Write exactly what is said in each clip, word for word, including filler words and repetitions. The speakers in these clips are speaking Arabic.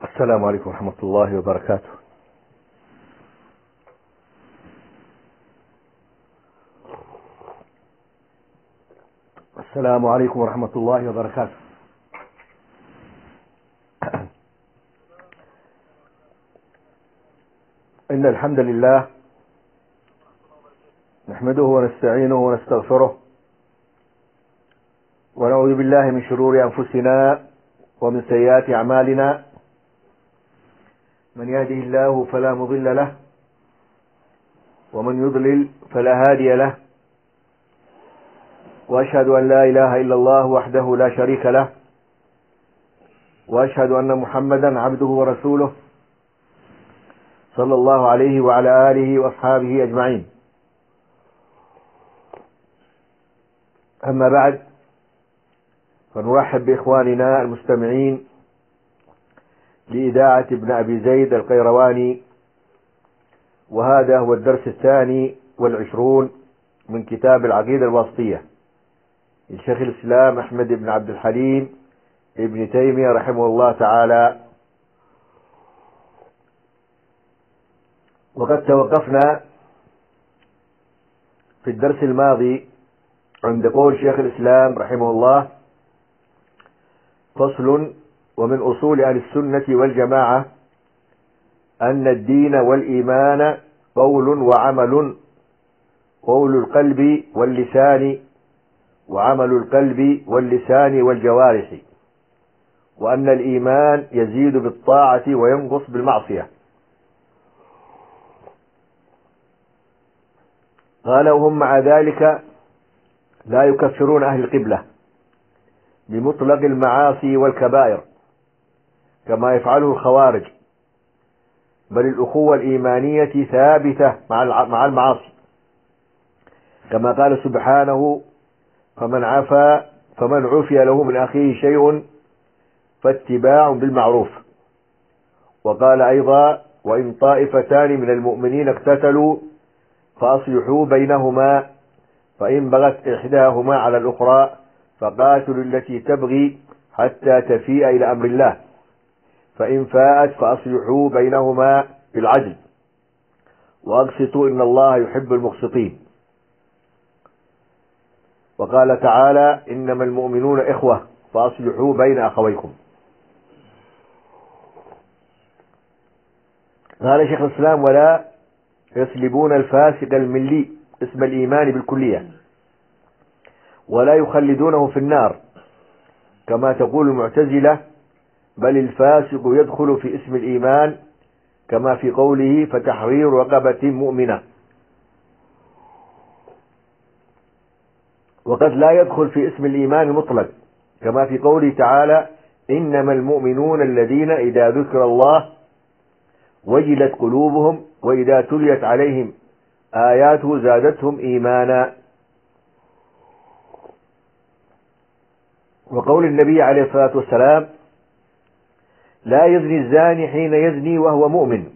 السلام عليكم ورحمة الله وبركاته. السلام عليكم ورحمة الله وبركاته. إن الحمد لله نحمده ونستعينه ونستغفره ونعوذ بالله من شرور أنفسنا ومن سيئات أعمالنا. من يهده الله فلا مضل له ومن يضلل فلا هادي له، وأشهد أن لا إله إلا الله وحده لا شريك له، وأشهد أن محمدا عبده ورسوله صلى الله عليه وعلى آله وأصحابه أجمعين. أما بعد، فنرحب بإخواننا المستمعين لإذاعة ابن أبي زيد القيرواني، وهذا هو الدرس الثاني والعشرون من كتاب العقيدة الواسطية لشيخ الإسلام أحمد بن عبد الحليم ابن تيمية رحمه الله تعالى. وقد توقفنا في الدرس الماضي عند قول شيخ الإسلام رحمه الله: فصل: ومن أصول أهل السنة والجماعة أن الدين والإيمان قول وعمل، قول القلب واللسان، وعمل القلب واللسان والجوارح، وأن الإيمان يزيد بالطاعة وينقص بالمعصية. قال: وهم مع ذلك لا يكفرون أهل القبلة بمطلق المعاصي والكبائر كما يفعله الخوارج، بل الأخوة الإيمانية ثابتة مع المعاصي، كما قال سبحانه: فمن عفا فمن عفي له من أخيه شيء فاتباع بالمعروف. وقال أيضا: وإن طائفتان من المؤمنين اقتتلوا فأصلحوا بينهما، فإن بغت إحداهما على الأخرى فقاتلوا التي تبغي حتى تفيء إلى أمر الله، فإن فاءت فأصلحوا بينهما بالعدل وأقسطوا إن الله يحب المقسطين. وقال تعالى: إنما المؤمنون إخوة فأصلحوا بين أخويكم. قال شيخ الإسلام: ولا يسلبون الفاسق الملي اسم الإيمان بالكلية، ولا يخلدونه في النار كما تقول المعتزلة، بل الفاسق يدخل في اسم الإيمان كما في قوله: فتحرير رقبة مؤمنة. وقد لا يدخل في اسم الإيمان المطلق كما في قوله تعالى: إنما المؤمنون الذين إذا ذكر الله وجلت قلوبهم وإذا تليت عليهم آياته زادتهم إيمانا. وقول النبي عليه الصلاة والسلام: لا يزني الزاني حين يزني وهو مؤمن،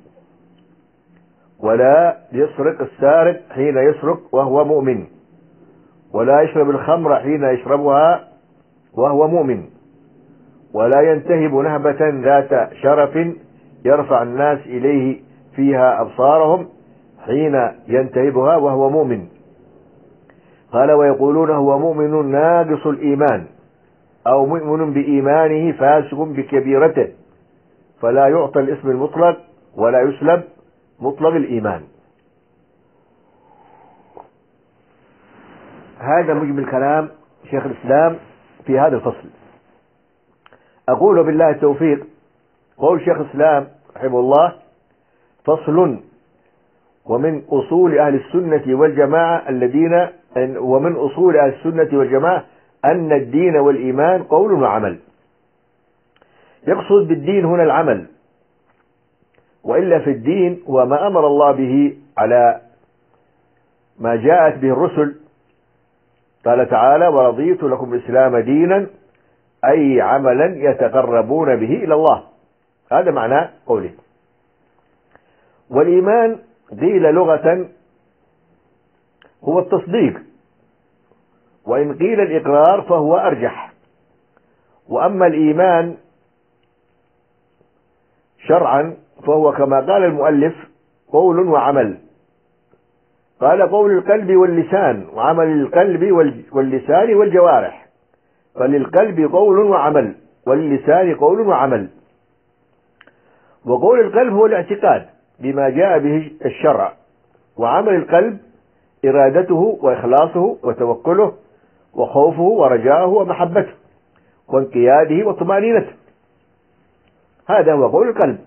ولا يسرق السارق حين يسرق وهو مؤمن، ولا يشرب الخمر حين يشربها وهو مؤمن، ولا ينتهب نهبة ذات شرف يرفع الناس إليه فيها أبصارهم حين ينتهبها وهو مؤمن. قال: ويقولون هو مؤمن ناقص الإيمان، أو مؤمن بإيمانه فاسق بكبيرته، فلا يعطى الاسم المطلق ولا يسلب مطلق الإيمان. هذا مجمل كلام شيخ الإسلام في هذا الفصل. أقول بالله التوفيق، قول شيخ الإسلام رحمه الله: فصل: ومن أصول أهل السنة والجماعة الذين ومن أصول أهل السنة والجماعة أن الدين والإيمان قول وعمل. يقصد بالدين هنا العمل، وإلا في الدين هو ما أمر الله به على ما جاءت به الرسل. قال تعالى: ورضيت لكم الإسلام دينا، أي عملا يتقربون به إلى الله. هذا معنى قوله. والإيمان قيل لغة هو التصديق، وإن قيل الإقرار فهو أرجح. وأما الإيمان شرعا فهو كما قال المؤلف قول وعمل. قال قول القلب واللسان وعمل القلب واللسان والجوارح، فللقلب قول وعمل، واللسان قول وعمل. وقول القلب هو الاعتقاد بما جاء به الشرع، وعمل القلب إرادته وإخلاصه وتوكله وخوفه ورجاءه ومحبته وانقياده وطمأنينته، هذا هو قول القلب.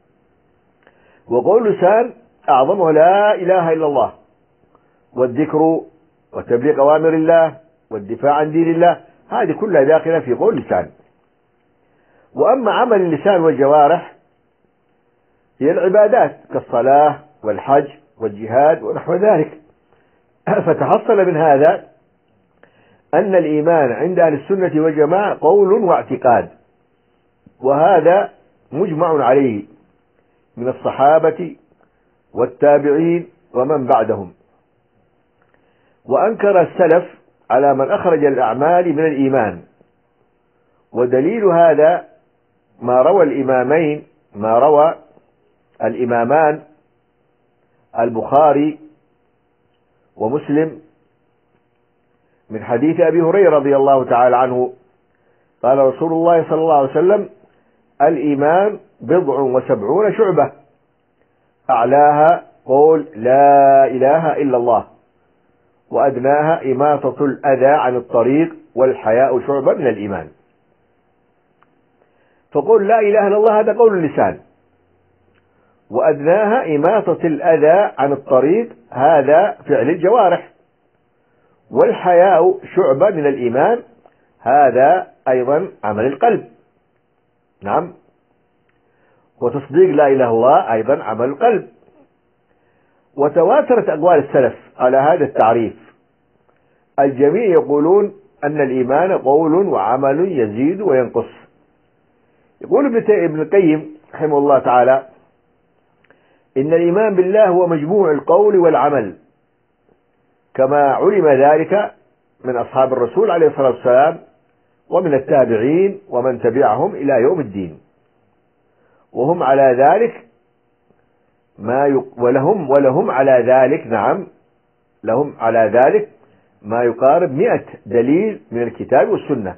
وقول اللسان أعظمه لا إله إلا الله، والذكر وتبليغ أوامر الله والدفاع عن دين الله، هذه كلها داخلة في قول اللسان. وأما عمل اللسان والجوارح هي العبادات كالصلاة والحج والجهاد ونحو ذلك. فتحصل من هذا أن الإيمان عند أهل السنة والجماعة قول واعتقاد، وهذا مجمع عليه من الصحابة والتابعين ومن بعدهم. وأنكر السلف على من أخرج الأعمال من الإيمان، ودليل هذا ما روى الإمامين ما روى الإمامان البخاري ومسلم من حديث أبي هريرة رضي الله تعالى عنه قال رسول الله صلى الله عليه وسلم: الإيمان بضع وسبعون شعبة، أعلاها قول لا إله إلا الله، وأدناها إماطة الأذى عن الطريق، والحياء شعبة من الإيمان. فقول لا إله إلا الله هذا قول اللسان، وأدناها إماطة الأذى عن الطريق هذا فعل الجوارح، والحياء شعبة من الإيمان هذا أيضا عمل القلب. نعم. وتصديق لا إله إلا الله أيضا عمل القلب. وتواترت أقوال السلف على هذا التعريف، الجميع يقولون أن الإيمان قول وعمل يزيد وينقص. يقول ابن القيم رحمه الله تعالى: إن الإيمان بالله هو مجموع القول والعمل، كما علم ذلك من أصحاب الرسول عليه الصلاة والسلام ومن التابعين ومن تبعهم إلى يوم الدين، وهم على ذلك ما يق... ولهم ولهم على ذلك نعم لهم على ذلك ما يقارب مئة دليل من الكتاب والسنة.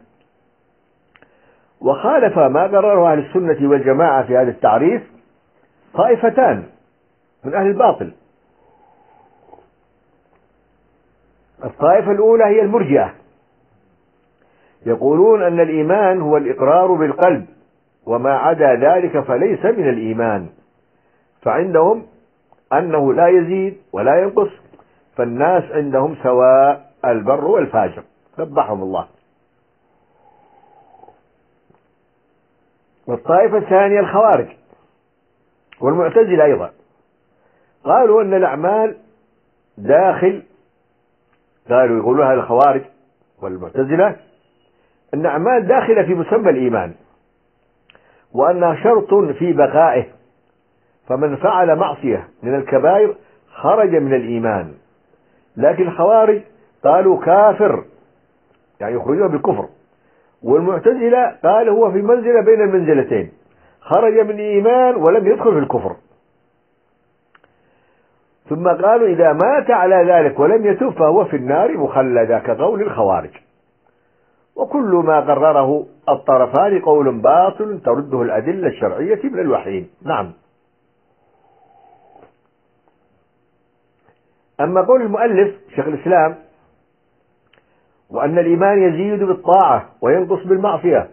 وخالف ما قرره أهل السنة والجماعة في هذا التعريف طائفتان من أهل الباطل. الطائفة الأولى هي المرجئة، يقولون أن الإيمان هو الإقرار بالقلب، وما عدا ذلك فليس من الإيمان، فعندهم أنه لا يزيد ولا ينقص، فالناس عندهم سواء البر والفاجر، قبحهم الله. والطائفة الثانية الخوارج والمعتزلة أيضا، قالوا أن الأعمال داخل، قالوا يقولون هذا الخوارج والمعتزلة أن الأعمال داخلة في مسمى الإيمان، وأنها شرط في بقائه، فمن فعل معصية من الكبائر خرج من الإيمان. لكن الخوارج قالوا كافر، يعني يخرجون بالكفر، والمعتزلة قال هو في منزلة بين المنزلتين، خرج من الإيمان ولم يدخل في الكفر. ثم قالوا إذا مات على ذلك ولم يتوب فهو في النار مخلدا، كقول الخوارج. وكل ما قرره الطرفان قول باطل ترده الأدلة الشرعية من الوحيين. نعم. أما قول المؤلف شيخ الإسلام وأن الإيمان يزيد بالطاعة وينقص بالمعصية،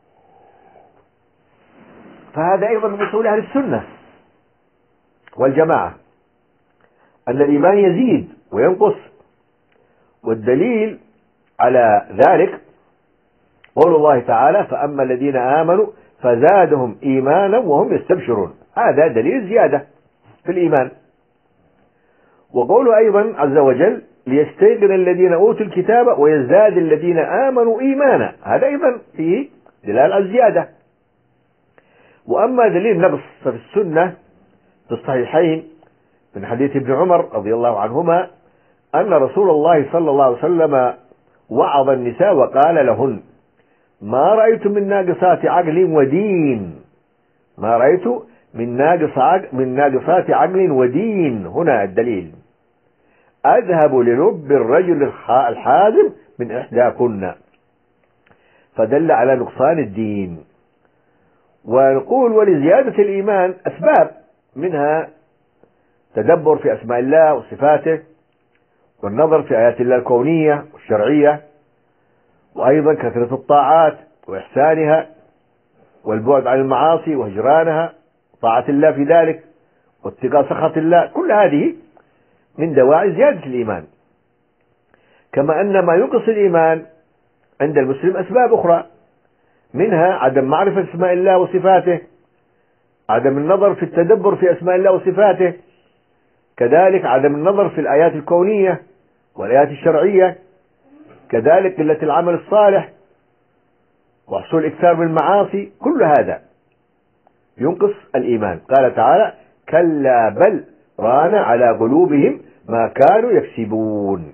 فهذا أيضا من أصول أهل السنة والجماعة، أن الإيمان يزيد وينقص. والدليل على ذلك قول الله تعالى: فأما الذين آمنوا فزادهم إيمانا وهم يستبشرون، هذا دليل زيادة في الإيمان. وقوله أيضا عز وجل: ليستيقن الذين أوتوا الكتاب ويزداد الذين آمنوا إيمانا، هذا أيضا فيه دلالة على الزيادة. وأما دليل النقص ففي السنة في الصحيحين من حديث ابن عمر رضي الله عنهما أن رسول الله صلى الله عليه وسلم وعظ النساء وقال لهن: ما رأيت من ناقصات عقل ودين، ما رأيت من ناقص عقل من ناقصات عقل ودين. هنا الدليل: أذهب للب الرجل الحازم من إحداكن، فدل على نقصان الدين. ونقول ولزيادة الإيمان أسباب، منها تدبر في أسماء الله وصفاته، والنظر في آيات الله الكونية والشرعية، وأيضا كثرة الطاعات وإحسانها، والبعد عن المعاصي وهجرانها، طاعة الله في ذلك، واتقاء سخط الله. كل هذه من دواعي زيادة الإيمان. كما أن ما ينقص الإيمان عند المسلم أسباب أخرى، منها عدم معرفة أسماء الله وصفاته، عدم النظر في التدبر في أسماء الله وصفاته، كذلك عدم النظر في الآيات الكونية والآيات الشرعية، كذلك قلة العمل الصالح وحصول إكثار من المعاصي. كل هذا ينقص الإيمان. قال تعالى: كلا بل ران على قلوبهم ما كانوا يكسبون.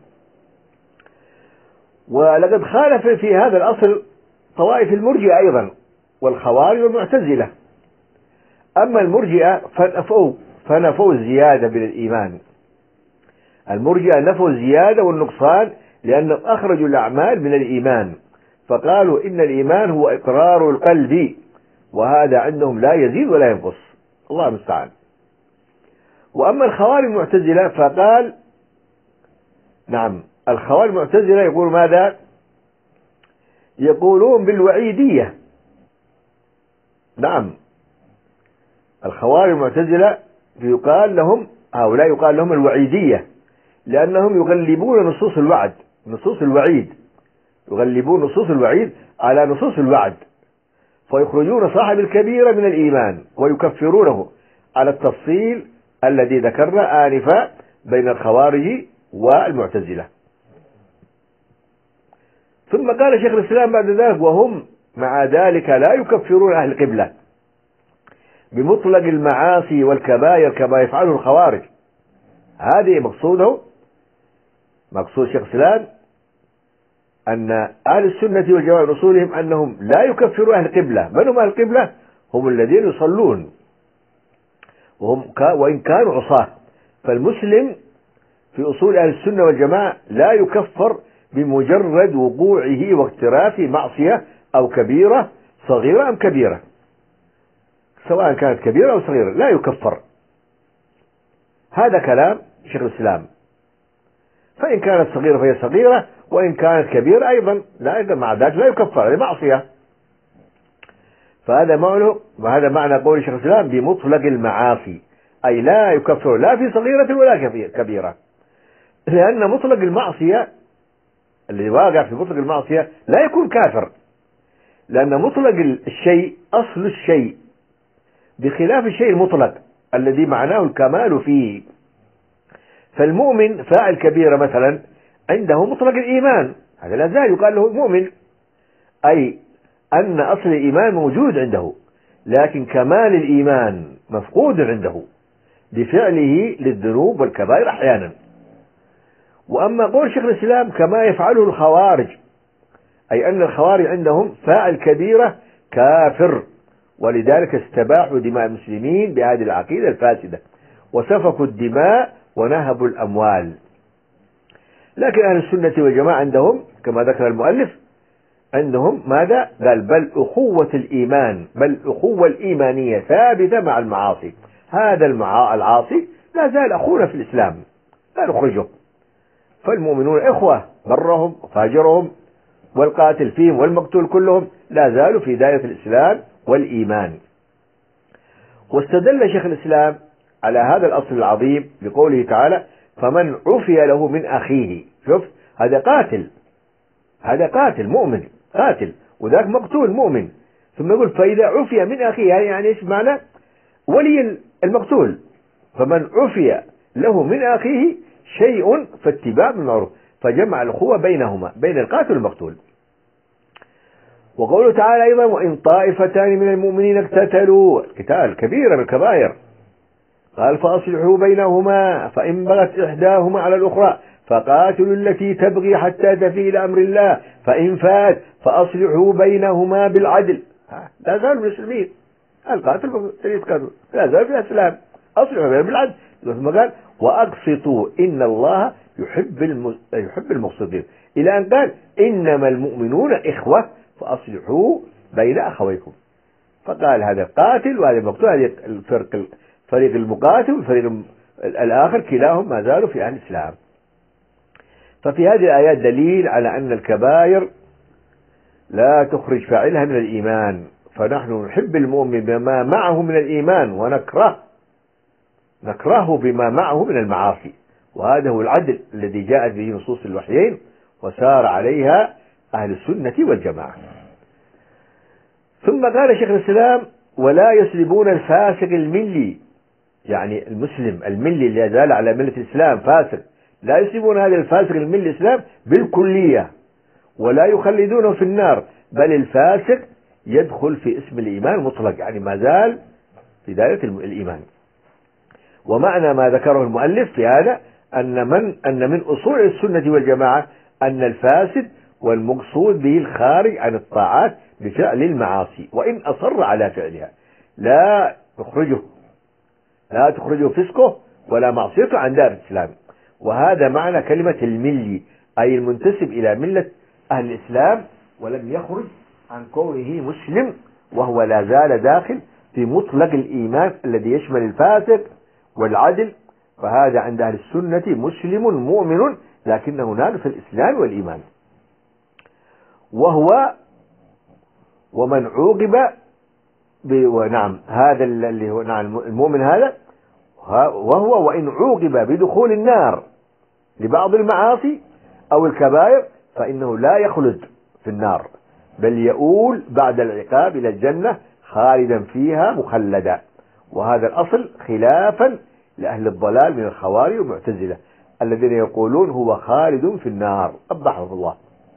ولقد خالف في هذا الأصل طوائف المرجئة أيضا، والخوارج والمعتزلة. أما المرجئة فنفوا فنفوا الزيادة من الإيمان. المرجئة نفوا الزيادة والنقصان لأنهم أخرجوا الأعمال من الإيمان، فقالوا إن الإيمان هو إقرار القلب، وهذا عندهم لا يزيد ولا ينقص. الله المستعان. وأما الخوارج المعتزلة فقال نعم الخوارج المعتزلة يقول ماذا؟ يقولون بالوعيدية. نعم الخوارج المعتزلة يقال لهم هؤلاء يقال لهم الوعيدية، لأنهم يغلبون نصوص الوعد نصوص الوعيد يغلبون نصوص الوعيد على نصوص الوعد، فيخرجون صاحب الكبيرة من الإيمان ويكفرونه على التفصيل الذي ذكرنا آنفا بين الخوارج والمعتزلة. ثم قال شيخ الإسلام بعد ذلك: وهم مع ذلك لا يكفرون أهل القبلة بمطلق المعاصي والكبائر كما يفعله الخوارج. هذه مقصوده مقصود شيخ الإسلام أن أهل السنة والجماعة من أصولهم أنهم لا يكفروا أهل القبلة. من هم أهل القبلة؟ هم الذين يصلون وهم وإن كانوا عصاة. فالمسلم في أصول أهل السنة والجماعة لا يكفر بمجرد وقوعه واقتراف معصية أو كبيرة، صغيرة أم كبيرة، سواء كانت كبيرة أو صغيرة لا يكفر. هذا كلام شيخ الإسلام. فإن كانت صغيرة فهي صغيرة، وإن كانت كبيرة أيضا لا أيضا مع ذلك لا يكفر، هذه معصية. فهذا معنى وهذا معنى قول شيخ الإسلام بمطلق المعاصي، أي لا يكفر لا في صغيرة ولا كبيرة، لأن مطلق المعصية اللي واقع في مطلق المعصية لا يكون كافر، لأن مطلق الشيء أصل الشيء بخلاف الشيء المطلق الذي معناه الكمال فيه. فالمؤمن فاعل كبيرة مثلا عنده مطلق الإيمان، هذا لا زال يقال له مؤمن، أي أن أصل الإيمان موجود عنده، لكن كمال الإيمان مفقود عنده بفعله للذنوب والكبائر أحيانا. وأما قول شيخ الإسلام كما يفعله الخوارج، أي أن الخوارج عندهم فاعل كبيرة كافر، ولذلك استباحوا دماء المسلمين بهذه العقيدة الفاسدة، وسفكوا الدماء ونهبوا الأموال. لكن أهل السنة والجماعة عندهم كما ذكر المؤلف عندهم ماذا؟ قال بل أخوة الإيمان بل أخوة الإيمانية ثابتة مع المعاصي. هذا العاصي لا زال أخونا في الإسلام لا نخرجه، فالمؤمنون إخوة، برهم وفاجرهم والقاتل فيهم والمقتول كلهم لا زالوا في دائرة الإسلام والإيمان. واستدل شيخ الإسلام على هذا الأصل العظيم بقوله تعالى: فمن عفي له من أخيه. شوف هذا قاتل هذا قاتل مؤمن قاتل وذاك مقتول مؤمن، ثم يقول فإذا عفي من أخيه، يعني إيش معنى؟ ولي المقتول. فمن عفي له من أخيه شيء فاتباع بالمعروف، فجمع الأخوة بينهما بين القاتل والمقتول. وقوله تعالى أيضا: وإن طائفتان من المؤمنين اقتتلوا، قتال كبيرة من الكبائر، قال فأصلحوا بينهما فإن بغت إحداهما على الأخرى فقاتلوا التي تبغي حتى تفيء إلى أمر الله فإن فات فأصلحوا بينهما بالعدل. لا زالوا المسلمين القاتل يتقاتل لا زال فيها سلام، أصلحوا بينهم بالعدل. ثم قال وأقسطوا إن الله يحب الم... يحب المقسطين، إلى أن قال إنما المؤمنون إخوة فأصلحوا بين أخويكم. فقال هذا قاتل وهذا مقتول، هذه الفرق الفريق المقاتل والفريق الآخر كلاهم ما زالوا في أهل الإسلام. ففي هذه الآيات دليل على أن الكبائر لا تخرج فاعلها من الإيمان، فنحن نحب المؤمن بما معه من الإيمان ونكره نكرهه بما معه من المعاصي، وهذا هو العدل الذي جاءت به نصوص الوحيين وسار عليها أهل السنة والجماعة. ثم قال شيخ الإسلام ولا يسلبون الفاسق الملي، يعني المسلم الملي اللي يزال على ملة الإسلام فاسق، لا يسلبون هذا الفاسق الملي الإسلام بالكلية ولا يخلدونه في النار، بل الفاسق يدخل في اسم الإيمان مطلق، يعني ما زال في دائرة الإيمان. ومعنى ما ذكره المؤلف في هذا أن من أن من أصول السنة والجماعة أن الفاسد والمقصود به الخارج عن الطاعات بفعل المعاصي وإن أصر على فعلها، لا تخرجه لا تخرجه فسقه ولا معصيته عن دائرة الإسلام. وهذا معنى كلمة الملي، أي المنتسب إلى ملة أهل الإسلام ولم يخرج عن كونه مسلم، وهو لا زال داخل في مطلق الإيمان الذي يشمل الفاسق والعدل. فهذا عند أهل السنة مسلم مؤمن لكنه ناقص الإسلام والإيمان. وهو ومن عوقب ونعم هذا اللي هو نعم المؤمن هذا وهو وإن عوقب بدخول النار لبعض المعاصي أو الكبائر فإنه لا يخلد في النار، بل يؤول بعد العقاب إلى الجنة خالدا فيها مخلدا. وهذا الأصل خلافا لأهل الضلال من الخوارج والمعتزلة الذين يقولون هو خالد في النار قبحه الله.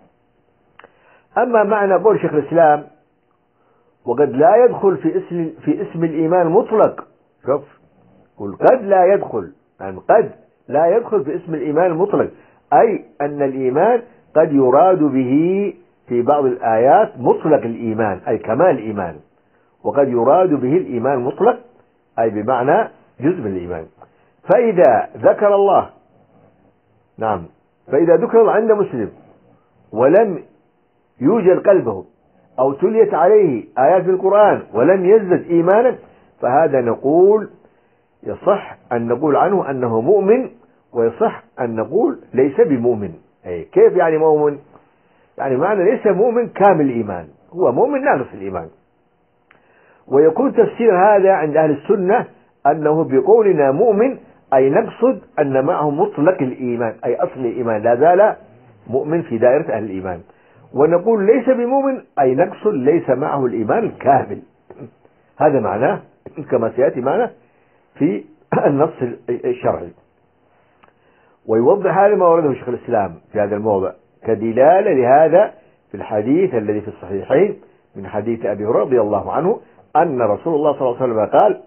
أما معنى قول شيخ الإسلام وقد لا يدخل في اسم في اسم الإيمان مطلق، شوف قل قد لا يدخل، يعني قد لا يدخل في اسم الإيمان المطلق، أي أن الإيمان قد يراد به في بعض الآيات مطلق الإيمان أي كمال الإيمان، وقد يراد به الإيمان مطلق أي بمعنى جزء من الإيمان. فإذا ذكر الله نعم فإذا ذكر الله عند مسلم ولم يوجد قلبه أو تليت عليه آيات في القرآن ولم يزدد إيمانا، فهذا نقول يصح أن نقول عنه أنه مؤمن، ويصح أن نقول ليس بمؤمن. أي كيف يعني مؤمن؟ يعني معنى ليس مؤمن كامل الإيمان، هو مؤمن ناقص الإيمان. ويكون تفسير هذا عند أهل السنة أنه بقولنا مؤمن أي نقصد أن معه مطلق الإيمان أي أصل الإيمان، لا زال مؤمن في دائرة أهل الإيمان. ونقول ليس بمؤمن أي نقصد ليس معه الإيمان الكامل. هذا معناه كما سيأتي معنا في النص الشرعي. ويوضح هذا ما ورده شيخ الإسلام في هذا الموضع كدلالة لهذا في الحديث الذي في الصحيحين من حديث أبي هريرة رضي الله عنه أن رسول الله صلى الله عليه وسلم قال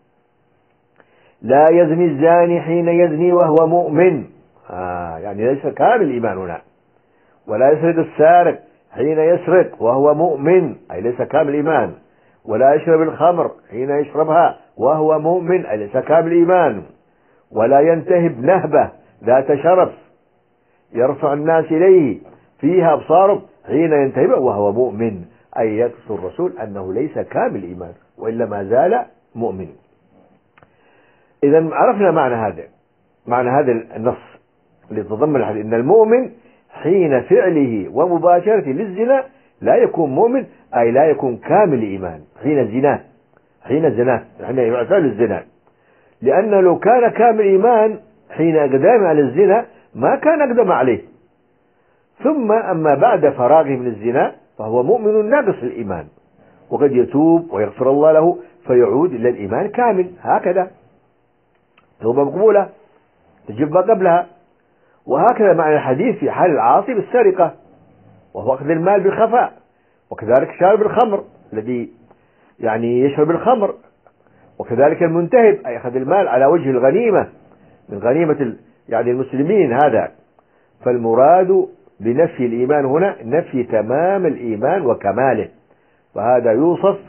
لا يزني الزاني حين يزني وهو مؤمن، آه يعني ليس كامل الإيمان هنا. ولا يسرق السارق حين يسرق وهو مؤمن أي ليس كامل الإيمان. ولا يشرب الخمر حين يشربها وهو مؤمن أي ليس كامل الإيمان. ولا ينتهب نهبة ذات شرف يرفع الناس إليه فيها أبصارهم حين ينتهب وهو مؤمن أي يقصد الرسول أنه ليس كامل الإيمان وإلا ما زال مؤمن. إذا عرفنا معنى هذا معنى هذا النص اللي تضمن الحديث إن المؤمن حين فعله ومباشرته للزنا لا يكون مؤمن أي لا يكون كامل الإيمان حين الزنا حين الزنا حين يفعل الزنا، لأنه لو كان كامل الإيمان حين أقدام على الزنا ما كان أقدم عليه، ثم أما بعد فراغه من الزنا فهو مؤمن ناقص الإيمان، وقد يتوب ويغفر الله له فيعود إلى الإيمان كامل. هكذا توبة مقبولة تجب ما قبلها. وهكذا معنى الحديث في حال العاصي بالسرقة وهو أخذ المال بالخفاء، وكذلك شارب الخمر الذي يعني يشرب الخمر، وكذلك المنتهب أي أخذ المال على وجه الغنيمة من غنيمة يعني المسلمين. هذا فالمراد بنفي الإيمان هنا نفي تمام الإيمان وكماله، فهذا يوصف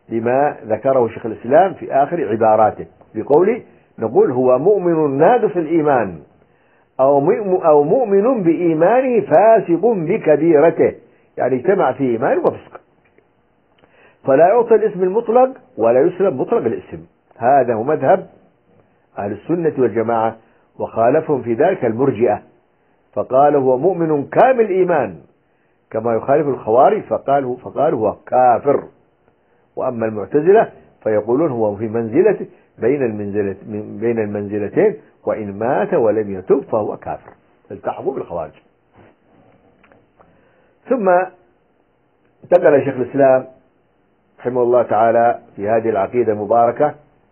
لما ذكره شيخ الإسلام في آخر عباراته بقوله نقول هو مؤمن ناقص الإيمان أو مؤمن بإيمانه فاسق بكبيرته، يعني اجتمع في إيمان وفسق، فلا يعطى الاسم المطلق ولا يسلب مطلق الاسم. هذا هو مذهب أهل السنة والجماعة، وخالفهم في ذلك المرجئة فقال هو مؤمن كامل إيمان كما يخالف الخوارج فقال فقال هو كافر. وأما المعتزلة فيقولون هو في منزلة بين المنزلة بين المنزلتين، وإن مات ولم يتب فهو كافر، التحقوا بالخوارج. ثم انتقل شيخ الإسلام رحمه الله تعالى في هذه العقيدة المباركة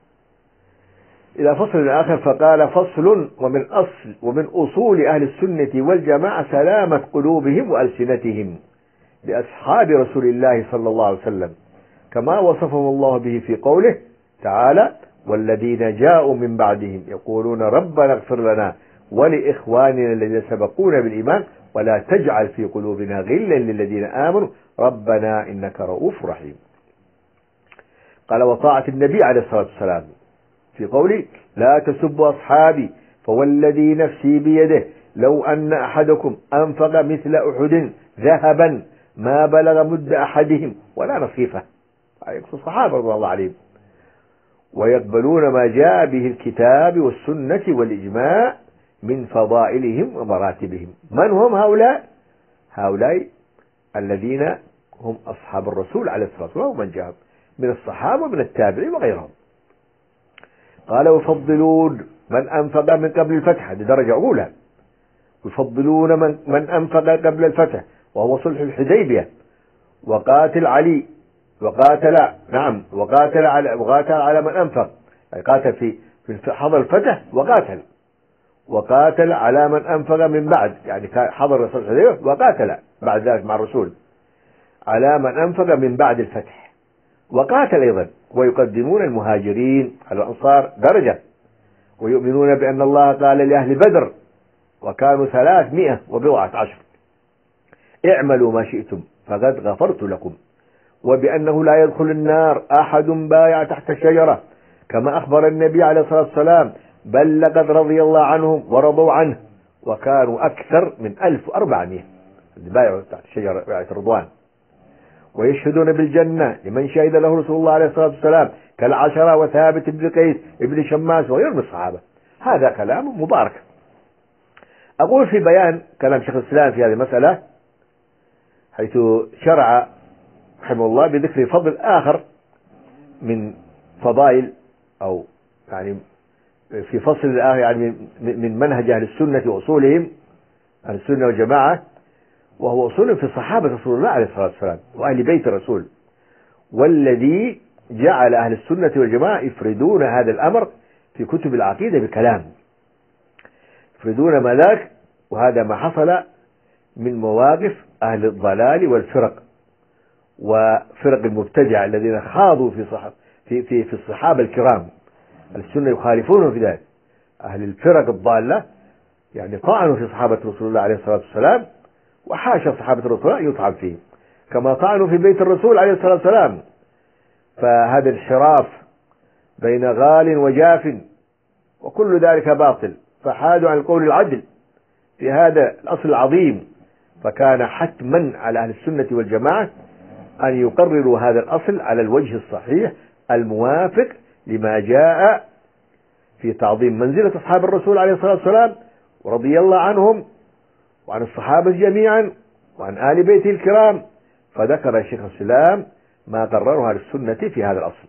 إلى فصل آخر فقال فصل ومن أصل ومن أصول أهل السنة والجماعة سلامة قلوبهم وألسنتهم لأصحاب رسول الله صلى الله عليه وسلم كما وصفهم الله به في قوله تعالى والذين جاءوا من بعدهم يقولون ربنا اغفر لنا ولإخواننا الذين سبقونا بالإيمان ولا تجعل في قلوبنا غلا للذين آمنوا ربنا إنك رؤوف رحيم. قال وطاعة النبي عليه الصلاة والسلام في قوله لا تسبوا أصحابي فوالذي نفسي بيده لو أن أحدكم أنفق مثل أحد ذهبا ما بلغ مد أحدهم ولا نصيفه، يقصد الصحابة رضي الله عليهم، ويقبلون ما جاء به الكتاب والسنة والإجماع من فضائلهم ومراتبهم. من هم هؤلاء؟ هؤلاء الذين هم أصحاب الرسول عليه الصلاة والسلام ومن جاء من الصحابة ومن التابعين وغيرهم. قال يفضلون من أنفق من قبل الفتح، هذه درجة أولى، يفضلون من, من أنفق قبل الفتح وهو صلح الحديبية وقاتل علي وقاتل نعم وقاتل على وقاتل على من أنفق، يعني قاتل في في حضر الفتح وقاتل وقاتل على من أنفق من بعد، يعني حضر صلح الحديبية وقاتل بعد ذلك مع الرسول على من أنفق من بعد الفتح وقاتل أيضا، ويقدمون المهاجرين على الأنصار درجة، ويؤمنون بأن الله قال لأهل بدر وكانوا ثلاثمائة وبضعة عشر اعملوا ما شئتم فقد غفرت لكم، وبأنه لا يدخل النار أحد بايع تحت الشجرة كما أخبر النبي عليه الصلاة والسلام بل لقد رضي الله عنهم ورضوا عنه وكانوا أكثر من ألف وأربعمائة بايعوا تحت الشجرة بايعة الرضوان. ويشهدون بالجنة لمن شهد له رسول الله عليه الصلاة والسلام كالعشرة وثابت بن قيس ابن شماس وغيرهم من الصحابة. هذا كلام مبارك. أقول في بيان كلام شيخ الإسلام في هذه المسألة حيث شرع رحمه الله بذكر فضل آخر من فضائل أو يعني في فصل الآخر يعني من منهج أهل السنة وأصولهم أهل السنة والجماعة، وهو أصول في صحابة رسول الله عليه الصلاة والسلام وأهل بيت الرسول، والذي جعل أهل السنة والجماعة يفردون هذا الأمر في كتب العقيدة بكلام، يفردون ما ذاك، وهذا ما حصل من مواقف أهل الضلال والفرق وفرق المبتدع الذين خاضوا في صح في في في الصحابة الكرام. السنة يخالفونهم في ذلك. أهل الفرق الضالة يعني طعنوا في صحابة رسول الله عليه الصلاة والسلام، وحاشا صحابة الرسول يطعن فيه كما طعنوا في بيت الرسول عليه الصلاة والسلام. فهذا انحراف بين غال وجاف وكل ذلك باطل، فحادوا عن القول العدل في هذا الأصل العظيم. فكان حتما على أهل السنة والجماعة أن يقرروا هذا الأصل على الوجه الصحيح الموافق لما جاء في تعظيم منزلة أصحاب الرسول عليه الصلاة والسلام ورضي الله عنهم وعن الصحابة جميعا وعن آل بيته الكرام. فذكر الشيخ الإسلام ما قرره أهل السنة في هذا الأصل.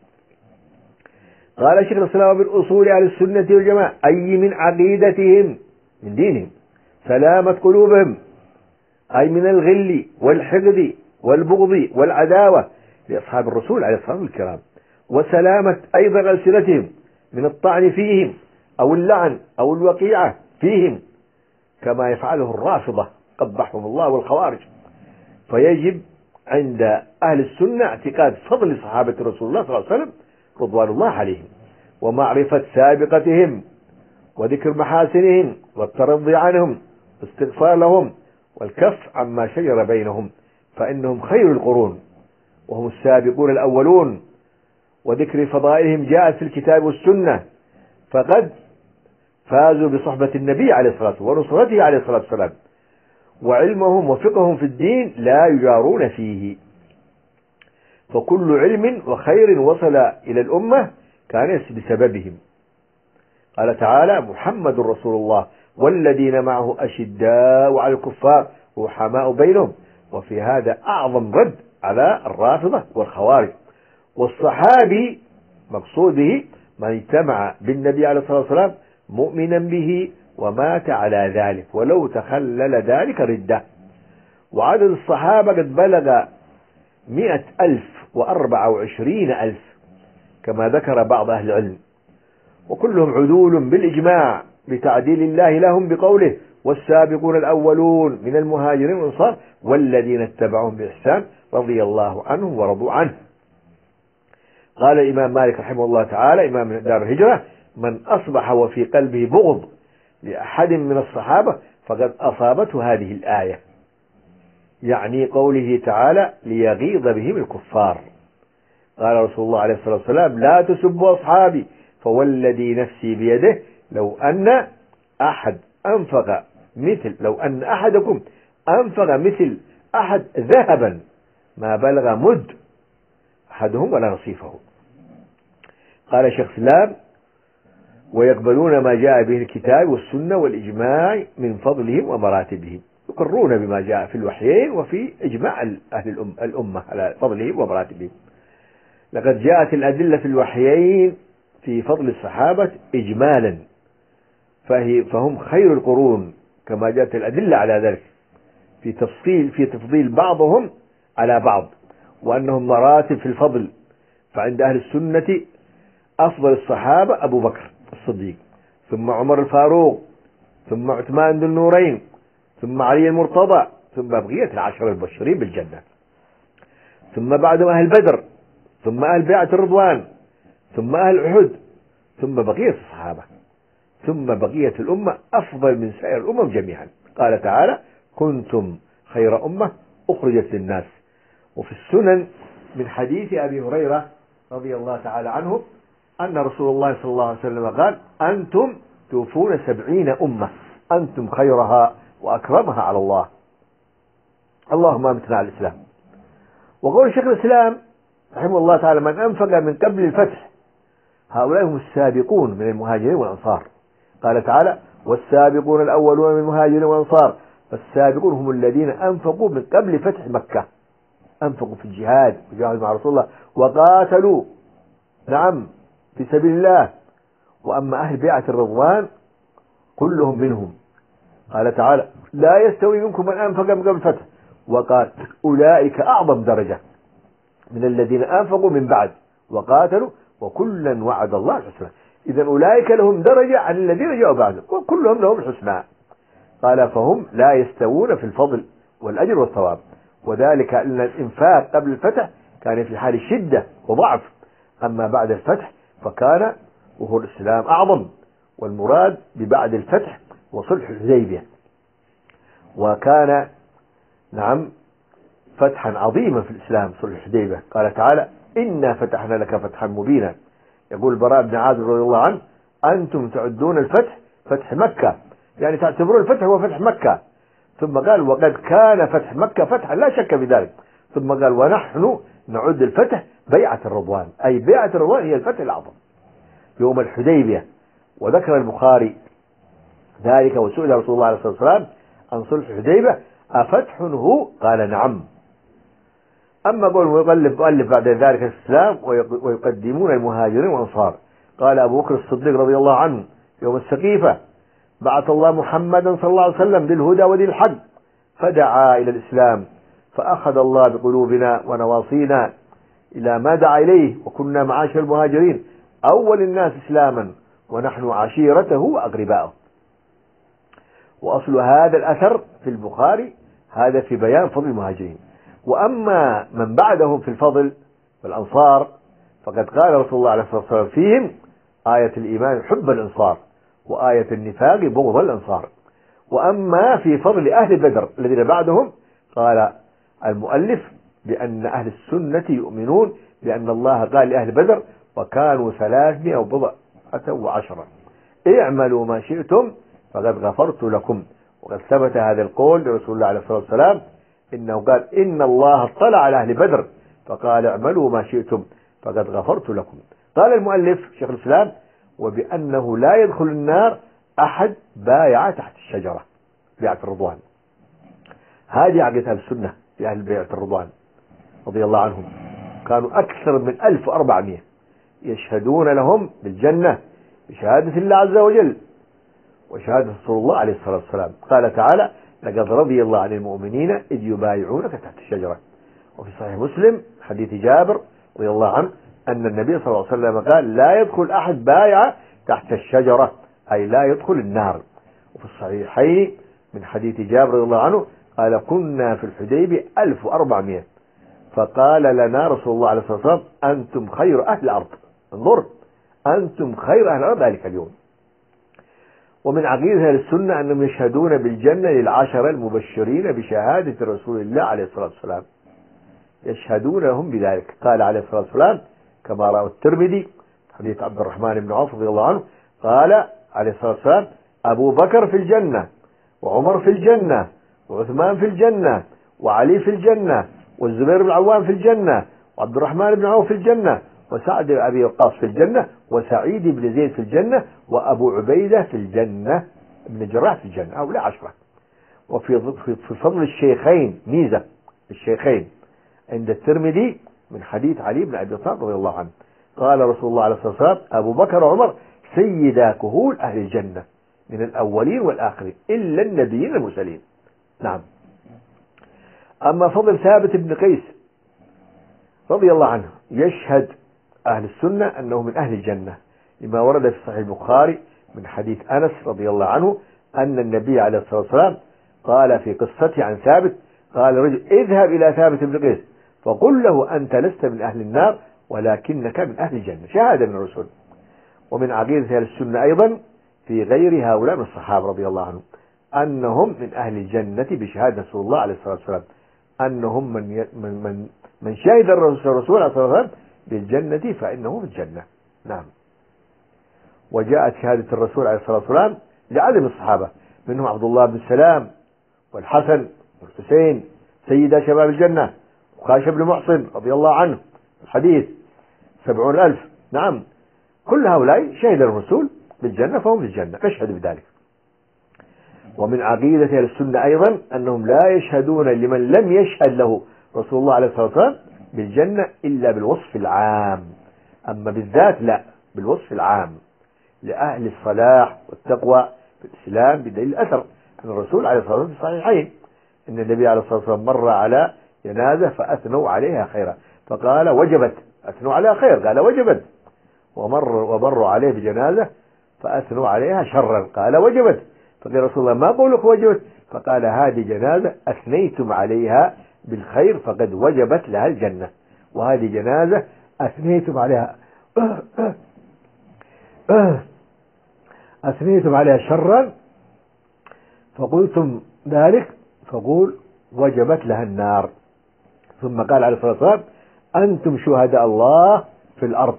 قال الشيخ الإسلام من أصول أهل السنة والجماعة أي من عقيدتهم من دينهم سلامة قلوبهم، أي من الغل والحقد والبغض والعداوة لأصحاب الرسول عليه الصلاة والسلام، وسلامة أيضا ألسنتهم من الطعن فيهم أو اللعن أو الوقيعة فيهم كما يفعله الرافضة قبحهم الله والخوارج. فيجب عند أهل السنة اعتقاد فضل صحابة رسول الله صلى الله عليه وسلم رضوان الله عليهم ومعرفة سابقتهم وذكر محاسنهم والترضي عنهم واستغفار لهم والكف عما شجر بينهم، فإنهم خير القرون وهم السابقون الأولون وذكر فضائلهم جاءت في الكتاب والسنة، فقد فازوا بصحبة النبي عليه الصلاة والسلام ونصرته عليه الصلاة والسلام، وعلمهم وفقههم في الدين لا يجارون فيه. فكل علم وخير وصل إلى الأمة كان بسببهم. قال تعالى: محمد رسول الله والذين معه أشداء على الكفار رحماء بينهم. وفي هذا أعظم رد على الرافضة والخوارج. والصحابي مقصود به من اجتمع بالنبي عليه الصلاة والسلام مؤمنا به ومات على ذلك ولو تخلل ذلك ردة. وعدد الصحابة قد بلغ مئة ألف وأربعة وعشرين ألف كما ذكر بعض أهل العلم، وكلهم عدول بالإجماع بتعديل الله لهم بقوله: والسابقون الأولون من المهاجرين والأنصار والذين اتبعوهم بإحسان رضي الله عنهم ورضوا عنه. قال الإمام مالك رحمه الله تعالى إمام دار الهجرة: من أصبح وفي قلبه بغض لأحد من الصحابة فقد أصابته هذه الآية، يعني قوله تعالى: ليغيظ بهم الكفار. قال رسول الله عليه الصلاة والسلام: لا تسبوا أصحابي فوالذي نفسي بيده لو أن أحد أنفق مثل لو أن أحدكم أنفق مثل أحد ذهبا ما بلغ مد أحدهم ولا نصيفه. قال شيخ الإسلام: ويقبلون ما جاء به الكتاب والسنة والإجماع من فضلهم ومراتبهم، يقرون بما جاء في الوحيين وفي إجماع أهل الأمة على فضلهم ومراتبهم. لقد جاءت الأدلة في الوحيين في فضل الصحابة إجمالا، فهي فهم خير القرون كما جاءت الأدلة على ذلك في تفصيل في تفضيل بعضهم على بعض، وأنهم مراتب في الفضل. فعند أهل السنة أفضل الصحابة أبو بكر الصديق، ثم عمر الفاروق، ثم عثمان ذو النورين، ثم علي المرتضى، ثم بقية العشر المبشرين بالجنة، ثم بعدهم أهل بدر، ثم أهل بيعة الرضوان، ثم أهل أحد، ثم بقية الصحابة، ثم بقية الأمة أفضل من سائر الأمم جميعا. قال تعالى: كنتم خير أمة أخرجت للناس. وفي السنن من حديث أبي هريرة رضي الله تعالى عنه أن رسول الله صلى الله عليه وسلم قال: أنتم توفون سبعين أمة أنتم خيرها وأكرمها على الله، اللهم أمتنا على الإسلام. وقول شيخ الإسلام رحمه الله تعالى: من أنفق من قبل الفتح هؤلاء هم السابقون من المهاجرين والأنصار. قال تعالى: والسابقون الأولون من المهاجرين والأنصار. فالسابقون هم الذين أنفقوا من قبل فتح مكة، أنفقوا في الجهاد وجاهدوا مع رسول الله وقاتلوا نعم في سبيل الله. وأما أهل بيعة الرضوان كلهم منهم. قال تعالى: لا يستوي منكم من أنفق من قبل الفتح وقال أولئك أعظم درجة من الذين أنفقوا من بعد وقاتلوا وكلا وعد الله الحسنى. إذا أولئك لهم درجة عن الذين جاءوا بعدهم وكلهم لهم الحسنى. قال: فهم لا يستوون في الفضل والأجر والثواب، وذلك أن الإنفاق قبل الفتح كان في حال شدة وضعف، أما بعد الفتح فكان ظهور الإسلام أعظم. والمراد ببعد الفتح وصلح الحديبية، وكان نعم فتحا عظيما في الإسلام صلح الحديبية. قال تعالى: إنا فتحنا لك فتحا مبينا. يقول البراء بن عازب رضي الله عنه: أنتم تعدون الفتح فتح مكة، يعني تعتبرون الفتح هو فتح مكة. ثم قال: وقد كان فتح مكة فتحا لا شك في ذلك. ثم قال: ونحن نعد الفتح بيعة الرضوان، أي بيعة الرضوان هي الفتح الأعظم يوم الحديبية. وذكر البخاري ذلك وسئل رسول الله عليه الصلاة والسلام عن صلح الحديبية: أفتح هو؟ قال: نعم. أما قول مؤلف مؤلف بعد ذلك الإسلام ويقدمون المهاجرين والأنصار. قال أبو بكر الصديق رضي الله عنه يوم السقيفة: بعث الله محمدا صلى الله عليه وسلم بالهدى ودين الحق فدعا إلى الإسلام، فأخذ الله بقلوبنا ونواصينا إلى ما دعا إليه، وكنا معاشر المهاجرين أول الناس إسلاما ونحن عشيرته وأقرباؤه. وأصل هذا الأثر في البخاري هذا في بيان فضل المهاجرين. وأما من بعدهم في الفضل والأنصار فقد قال رسول الله عليه الصلاة والسلام فيهم: آية الإيمان حب الأنصار، وآية النفاق بغض الأنصار. وأما في فضل أهل بدر الذين بعدهم قال المؤلف بأن أهل السنة يؤمنون لأن الله قال لأهل بدر وكانوا ثلاثمائة وبضعة وعشرة اعملوا ما شئتم فقد غفرت لكم. وقد ثبت هذا القول لرسول الله عليه الصلاة والسلام إنه قال إن الله اطلع على أهل بدر فقال اعملوا ما شئتم فقد غفرت لكم. قال المؤلف شيخ الإسلام وبأنه لا يدخل النار أحد بايع تحت الشجرة بيعة الرضوان. هذه عقيدة أهل السنة في أهل بيعة الرضوان رضي الله عنهم، كانوا أكثر من ألف وأربعمائة يشهدون لهم بالجنة بشهادة الله عز وجل وشهادة رسول الله عليه الصلاة والسلام. قال تعالى لقد رضي الله عن المؤمنين إذ يبايعونك تحت الشجرة. وفي صحيح مسلم حديث جابر رضي الله عنه أن النبي صلى الله عليه وسلم قال لا يدخل أحد بايع تحت الشجرة أي لا يدخل النار. وفي الصحيحين من حديث جابر رضي الله عنه قال كنا في الحديبية ألف وأربعمائة فقال لنا رسول الله عليه الصلاة والسلام أنتم خير أهل الأرض. انظر أنتم خير أهل الأرض ذلك اليوم. ومن عقيدة أهل السنة أنهم يشهدون بالجنة للعشرة المبشرين بشهادة رسول الله عليه الصلاة والسلام، يشهدون لهم بذلك. قال عليه الصلاة والسلام كما رواه الترمذي حديث عبد الرحمن بن عوف رضي الله عنه قال عليه الصلاة والسلام أبو بكر في الجنة وعمر في الجنة وعثمان في الجنة وعلي في الجنة والزبير بن العوام في الجنة وعبد الرحمن بن عوف في الجنة وسعد بن أبي وقاص في الجنة وسعيد بن زيد في الجنة وأبو عبيدة في الجنة ابن جراح في الجنة. هؤلاء عشرة. وفي في فضل الشيخين ميزة الشيخين عند الترمذي من حديث علي بن أبي طالب رضي الله عنه قال رسول الله عليه الصلاة والسلام أبو بكر وعمر سيدا كهول أهل الجنة من الأولين والآخرين إلا النبيين المرسلين. نعم. أما فضل ثابت بن قيس رضي الله عنه يشهد أهل السنة أنه من أهل الجنة لما ورد في صحيح البخاري من حديث أنس رضي الله عنه أن النبي عليه الصلاة والسلام قال في قصته عن ثابت قال رجل اذهب إلى ثابت بن قيس فقل له أنت لست من أهل النار ولكنك من أهل الجنة، شهادة من الرسول. ومن عقيدة أهل السنة أيضا في غير هؤلاء من الصحابة رضي الله عنهم أنهم من أهل الجنة بشهادة رسول الله عليه الصلاة والسلام أنهم من من من, من شهد الرسول عليه الصلاة والسلام بالجنة فإنه في الجنة. نعم. وجاءت شهادة الرسول عليه الصلاة والسلام لعدد من الصحابة منهم عبد الله بن السلام والحسن والحسين سيدا شباب الجنة وخاشب بن محصن رضي الله عنه الحديث سبعون ألف. نعم. كل هؤلاء شهد الرسول بالجنة فهم في الجنة نشهد بذلك. ومن عقيدة أهل السنة أيضا أنهم لا يشهدون لمن لم يشهد له رسول الله عليه الصلاة والسلام بالجنة إلا بالوصف العام، أما بالذات لا، بالوصف العام لأهل الصلاح والتقوى في الإسلام بدليل الأثر أن الرسول عليه الصلاة والسلام في الصحيحين أن النبي عليه الصلاة والسلام مر على جنازة فأثنوا عليها خيرا فقال وجبت، أثنوا عليها خير قال وجبت، ومر ومروا عليه بجنازة فأثنوا عليها شرا قال وجبت، فقال رسول الله ما قولك وجبت؟ فقال هذه جنازة أثنيتم عليها بالخير فقد وجبت لها الجنة، وهذه جنازة أثنيتم عليها أثنيتم عليها شرا فقلتم ذلك فقول وجبت لها النار. ثم قال عليه الصلاة والسلام أنتم شهداء الله في الأرض.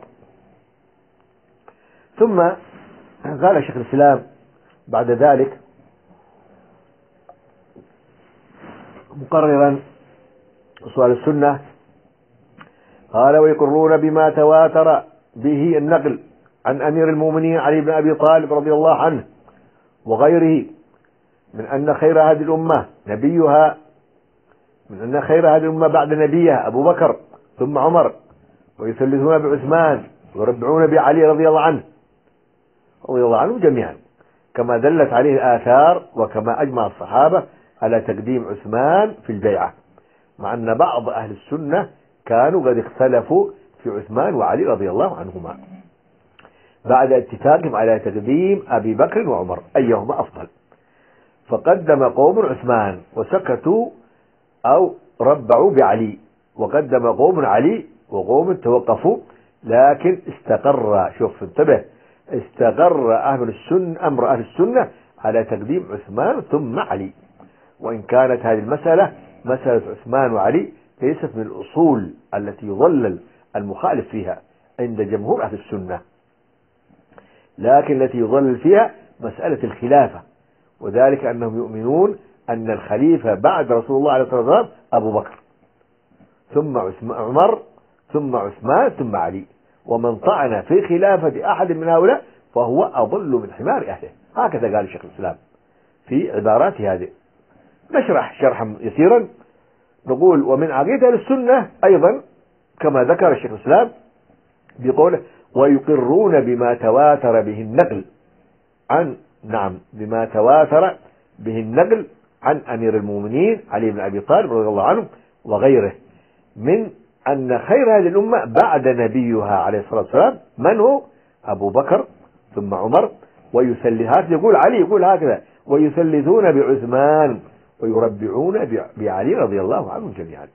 ثم قال شيخ الإسلام بعد ذلك مقررا أصول السنة قال ويقرون بما تواتر به النقل عن أمير المؤمنين علي بن أبي طالب رضي الله عنه وغيره من أن خير هذه الأمة نبيها من أن خير هذه الأمة بعد نبيها أبو بكر ثم عمر ويثلثون بعثمان ويربعون بعلي رضي الله عنه رضي الله عنهم جميعا كما دلت عليه الآثار وكما أجمع الصحابة على تقديم عثمان في البيعة، مع أن بعض أهل السنة كانوا قد اختلفوا في عثمان وعلي رضي الله عنهما بعد اتفاقهم على تقديم أبي بكر وعمر أيهما أفضل، فقدم قوم عثمان وسكتوا أو ربعوا بعلي، وقدم قوم علي وقوم توقفوا، لكن استقر شوف انتبه استقر أهل السنة أمر أهل السنة على تقديم عثمان ثم علي، وإن كانت هذه المسألة مسألة عثمان وعلي ليست من الأصول التي يضلل المخالف فيها عند جمهور أهل السنة، لكن التي يضلل فيها مسألة الخلافة، وذلك أنهم يؤمنون أن الخليفة بعد رسول الله عليه الصلاة والسلام أبو بكر ثم عمر ثم عثمان ثم علي، ومن طعن في خلافة أحد من هؤلاء فهو أضل من حمار أهله. هكذا قال شيخ الإسلام في عباراته هذه. نشرح شرحا يسيرا، نقول ومن عقيدة السنة أيضا كما ذكر الشيخ الإسلام بقوله ويقرون بما تواتر به النقل عن نعم بما تواتر به النقل عن أمير المؤمنين علي بن أبي طالب رضي الله عنه وغيره من أن خير هذه الأمة بعد نبيها عليه الصلاة والسلام من هو؟ أبو بكر ثم عمر، ويثلث يقول علي يقول هكذا ويثلثون بعثمان ويربعون بعلي رضي الله عنهم جميعا.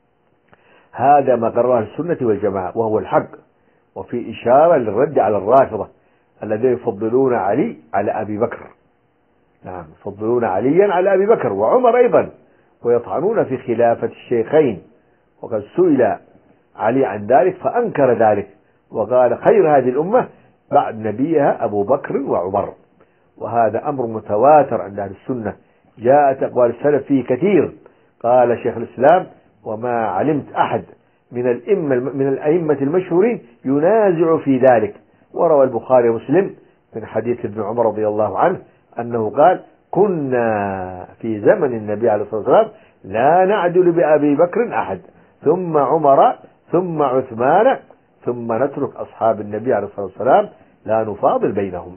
هذا ما قرره السنة والجماعة وهو الحق، وفي إشارة للرد على الرافضة الذين يفضلون علي على أبي بكر، نعم يفضلون عليا على أبي بكر وعمر أيضا، ويطعنون في خلافة الشيخين، وقد سئل علي عن ذلك فأنكر ذلك وقال خير هذه الأمة بعد نبيها أبو بكر وعمر. وهذا أمر متواتر عند أهل السنة، جاءت أقوال السلف فيه كثير. قال شيخ الإسلام وما علمت أحد من الأئمة من الأئمة المشهورين ينازع في ذلك. وروى البخاري ومسلم من حديث ابن عمر رضي الله عنه أنه قال كنا في زمن النبي عليه الصلاة والسلام لا نعدل بأبي بكر أحد ثم عمر ثم عثمان ثم نترك أصحاب النبي عليه الصلاة والسلام لا نفاضل بينهم.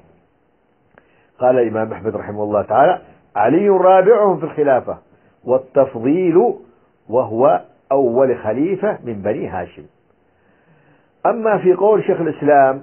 قال الإمام أحمد رحمه الله تعالى علي رابعهم في الخلافة والتفضيل وهو أول خليفة من بني هاشم. أما في قول شيخ الإسلام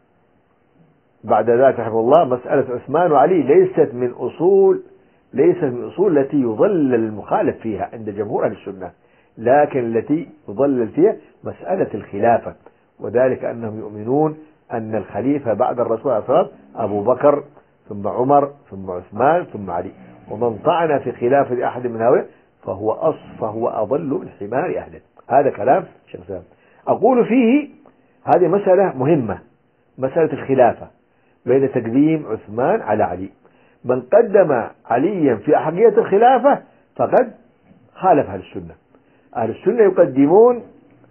بعد ذلك رحمه الله مسألة عثمان وعلي ليست من أصول ليست من أصول التي يضلل المخالف فيها عند جمهور أهل السنة، لكن التي يضلل فيها مسألة الخلافة، وذلك أنهم يؤمنون أن الخليفة بعد الرسول عليه الصلاة والسلام أبو بكر ثم عمر ثم عثمان ثم علي، ومن طعن في خلافة أحد من هؤلاء فهو أصف فهو أضل من حمار أهله. هذا كلام شيخ الإسلام. أقول فيه هذه مسألة مهمة، مسألة الخلافة بين تقديم عثمان على علي. من قدم عليا في أحقية الخلافة فقد خالف أهل السنة. أهل السنة يقدمون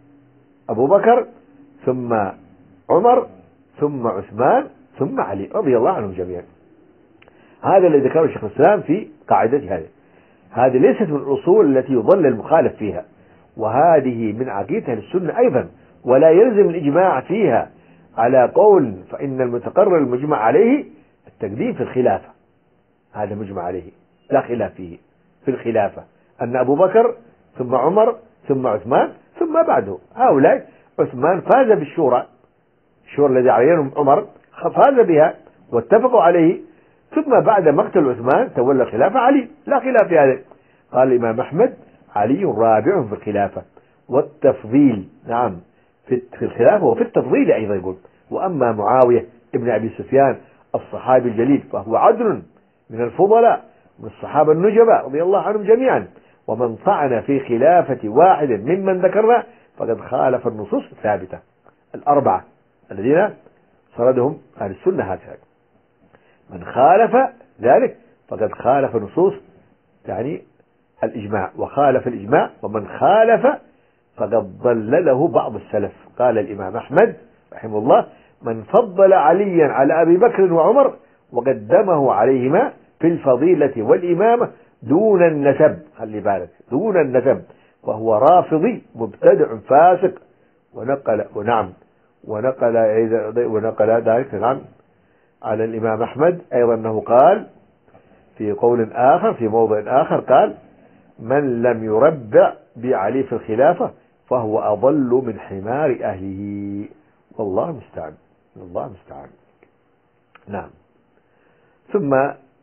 أبو بكر ثم عمر ثم عثمان ثم علي رضي الله عنهم جميعا. هذا الذي ذكره شيخ الإسلام في قاعدته هذه. هذه ليست من الأصول التي يضل المخالف فيها، وهذه من عقيدة أهل السنة أيضا، ولا يلزم الإجماع فيها على قول، فإن المتقرر المجمع عليه التقديم في الخلافة، هذا مجمع عليه لا خلاف فيه في الخلافة أن أبو بكر ثم عمر ثم عثمان ثم بعده. هؤلاء عثمان فاز بالشورى، الشورى الذي عينهم عمر فاز بها واتفقوا عليه، ثم بعد مقتل عثمان تولى الخلافة علي، لا خلاف في هذا. قال الإمام أحمد علي رابع في الخلافة والتفضيل، نعم في الخلافة وفي التفضيل أيضا يقول. وأما معاوية ابن أبي سفيان الصحابي الجليل فهو عدل من الفضلاء من الصحابة النجباء رضي الله عنهم جميعا، ومن طعن في خلافة واحد ممن ذكرنا فقد خالف النصوص الثابتة الأربعة الذين سردهم أهل السنة هكذا. من خالف ذلك فقد خالف نصوص يعني الإجماع، وخالف الإجماع، ومن خالف فقد ضلله بعض السلف. قال الإمام أحمد رحمه الله من فضل عليا على أبي بكر وعمر وقدمه عليهما في الفضيلة والإمامة دون النسب، خلي بالك دون النسب، وهو رافضي مبتدع فاسق. ونقل ونعم ونقل ونقل ذلك نعم على الإمام أحمد أيضا أنه قال في قول آخر في موضع آخر قال من لم يربع بعلي في الخلافة فهو أضل من حمار أهله. والله المستعان، الله المستعان. نعم. ثم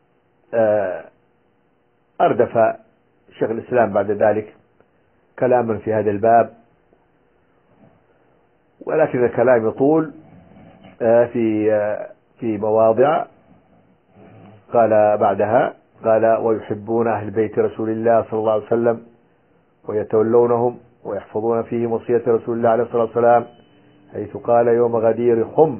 أردف شيخ الإسلام بعد ذلك كلاما في هذا الباب، ولكن الكلام يطول في في مواضع. قال بعدها قال ويحبون أهل بيت رسول الله صلى الله عليه وسلم ويتولونهم ويحفظون فيهم وصية رسول الله عليه الصلاة والسلام حيث قال يوم غدير خم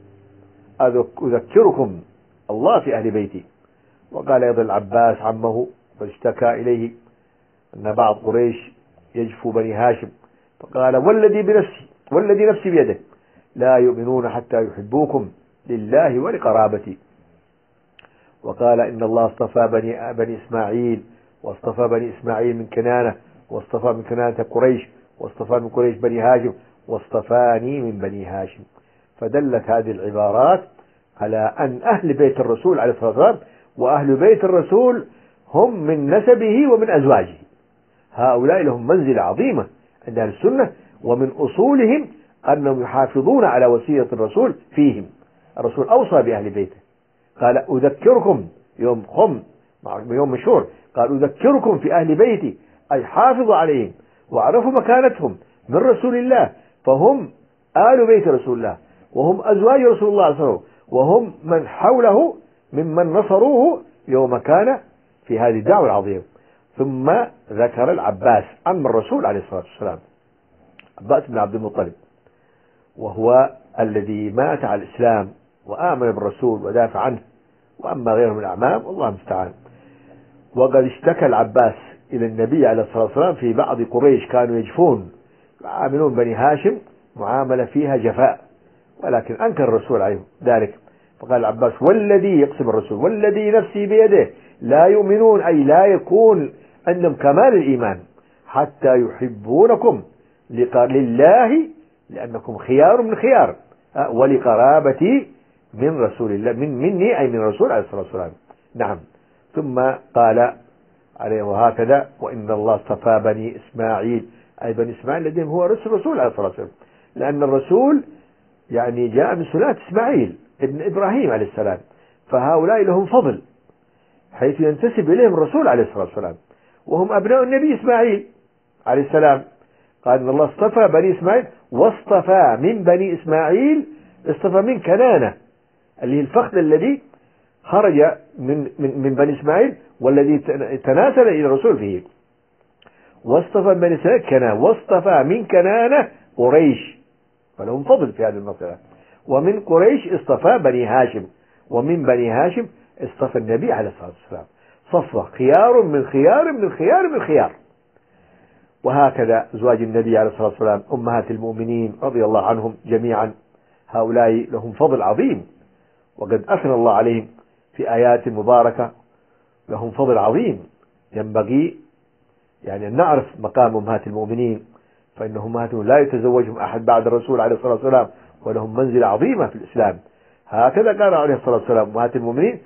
أذكركم الله في أهل بيتي. وقال أيضا العباس عمه واشتكى إليه أن بعض قريش يجفو بني هاشم، فقال والذي بنفسي والذي نفسي بيده لا يؤمنون حتى يحبوكم لله ولقرابتي. وقال إن الله اصطفى بني, بني إسماعيل واصطفى بني إسماعيل من كنانة واصطفى من كنانة قريش واصطفى من قريش بني هاشم واصطفاني من بني هاشم. فدلت هذه العبارات على أن أهل بيت الرسول عليه الصلاة والسلام وأهل بيت الرسول هم من نسبه ومن أزواجه، هؤلاء لهم منزلة عظيمة عند أهل السنة، ومن أصولهم أنهم يحافظون على وصية الرسول فيهم. الرسول أوصى بأهل بيته، قال أذكركم يوم خم يوم مشهور، قال أذكركم في أهل بيتي، أي حافظوا عليهم وعرفوا مكانتهم من رسول الله، فهم آل بيت رسول الله وهم أزواج رسول الله صلى الله عليه وسلم وهم من حوله ممن نصروه يوم كان في هذه الدعوة العظيمة. ثم ذكر العباس عم الرسول عليه الصلاة والسلام، عباس بن عبد المطلب، وهو الذي مات على الإسلام وآمن بالرسول ودافع عنه، وأما غيره من الأعمام والله المستعان. وقد اشتكى العباس إلى النبي عليه الصلاة والسلام في بعض قريش كانوا يجفون يعاملون بني هاشم معاملة فيها جفاء، ولكن أنكر الرسول عليه ذلك، فقال العباس والذي يقسم الرسول والذي نفسي بيده لا يؤمنون، أي لا يكون عندهم كمال الإيمان حتى يحبونكم لله لأنكم خيار من خيار ولقرابتي من رسول الله من مني أي من الرسول عليه الصلاة والسلام. نعم. ثم قال عليه وهكذا وإن الله اصطفى بني إسماعيل، أي بني إسماعيل الذين هو رسول الرسول عليه الصلاة والسلام، لأن الرسول يعني جاء من سلاله إسماعيل ابن إبراهيم عليه السلام، فهؤلاء لهم فضل حيث ينتسب إليهم الرسول عليه الصلاة والسلام، وهم أبناء النبي إسماعيل عليه السلام. قال إن الله اصطفى بني إسماعيل واصطفى من بني إسماعيل، اصطفى من كنانة اللي هي الفخذ الذي خرج من, من, من بني إسماعيل والذي تناسل إلى الرسول فيه، واصطفى بني إسماعيل كنانة، واصطفى من كنانة قريش، فلهم فضل في هذه المسألة. ومن قريش اصطفى بني هاشم، ومن بني هاشم اصطفى النبي عليه الصلاة والسلام، صفوة خيار من خيار من خيار من خيار. وهكذا أزواج النبي عليه الصلاة والسلام أمهات المؤمنين رضي الله عنهم جميعا، هؤلاء لهم فضل عظيم، وقد أثنى الله عليهم في آيات مباركة، لهم فضل عظيم. ينبغي يعني أن نعرف مقام أمهات المؤمنين، فإن أمهاتهم لا يتزوجهم أحد بعد الرسول عليه الصلاة والسلام، ولهم منزلة عظيمة في الإسلام. هكذا قال عليه الصلاة والسلام أمهات المؤمنين